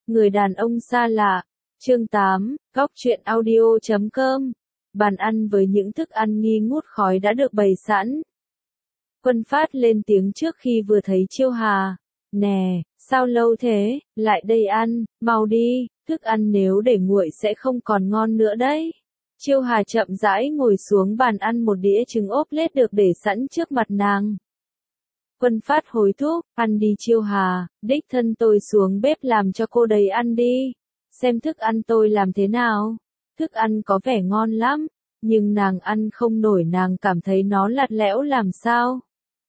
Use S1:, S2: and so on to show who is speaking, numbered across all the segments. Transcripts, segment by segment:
S1: Người đàn ông xa lạ. Chương 8, Góc truyện audio.com. Bàn ăn với những thức ăn nghi ngút khói đã được bày sẵn. Quân Phát lên tiếng trước khi vừa thấy Chiêu Hà. Nè, sao lâu thế, lại đây ăn, mau đi, thức ăn nếu để nguội sẽ không còn ngon nữa đấy. Chiêu Hà chậm rãi ngồi xuống bàn ăn một đĩa trứng ốp lết được để sẵn trước mặt nàng. Quân Phát hối thúc, ăn đi Chiêu Hà, đích thân tôi xuống bếp làm cho cô đấy ăn đi. Xem thức ăn tôi làm thế nào. Thức ăn có vẻ ngon lắm, nhưng nàng ăn không nổi, nàng cảm thấy nó lạt lẽo làm sao.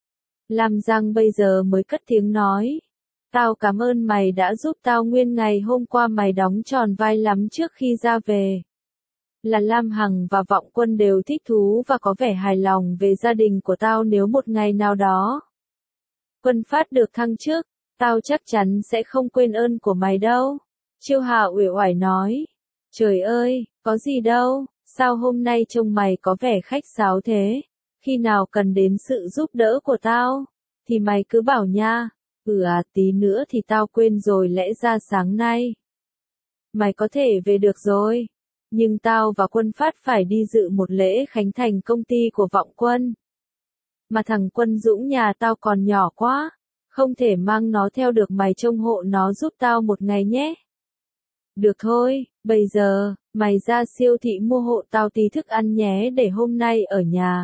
S1: Lam Giang bây giờ mới cất tiếng nói. Tao cảm ơn mày đã giúp tao nguyên ngày hôm qua, mày đóng tròn vai lắm trước khi ra về. Là Lam Hằng và Vọng Quân đều thích thú và có vẻ hài lòng về gia đình của tao. Nếu một ngày nào đó Quân Phát được thăng chức, tao chắc chắn sẽ không quên ơn của mày đâu. Chiêu Hà uể oải nói. Trời ơi, có gì đâu, sao hôm nay trông mày có vẻ khách sáo thế? Khi nào cần đến sự giúp đỡ của tao, thì mày cứ bảo nha. Tí nữa thì tao quên rồi, lẽ ra sáng nay mày có thể về được rồi. Nhưng tao và Quân Phát phải đi dự một lễ khánh thành công ty của Vọng Quân. Mà thằng Quân Dũng nhà tao còn nhỏ quá, không thể mang nó theo được, mày trông hộ nó giúp tao một ngày nhé. Được thôi, bây giờ, mày ra siêu thị mua hộ tao tí thức ăn nhé, để hôm nay ở nhà.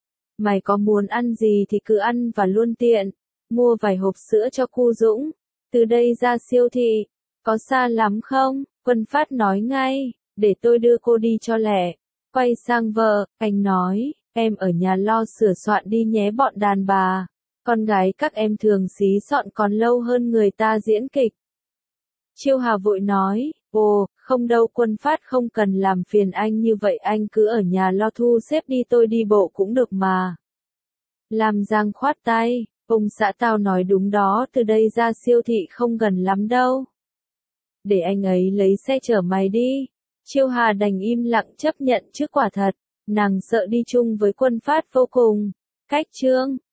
S1: Mày có muốn ăn gì thì cứ ăn và luôn tiện. Mua vài hộp sữa cho cu Dũng. Từ đây ra siêu thị, có xa lắm không? Quân Phát nói ngay, để tôi đưa cô đi cho lẹ. Quay sang vợ, anh nói, em ở nhà lo sửa soạn đi nhé bọn đàn bà. Con gái các em thường xí soạn còn lâu hơn người ta diễn kịch. Chiêu Hà vội nói, ồ, không đâu Quân Phát, không cần làm phiền anh như vậy, anh cứ ở nhà lo thu xếp đi, tôi đi bộ cũng được mà. Lam Giang khoát tay, ông xã tao nói đúng đó, từ đây ra siêu thị không gần lắm đâu. Để anh ấy lấy xe chở mày đi. Chiêu Hà đành im lặng chấp nhận, chứ quả thật, nàng sợ đi chung với Quân Phát vô cùng. Cách chương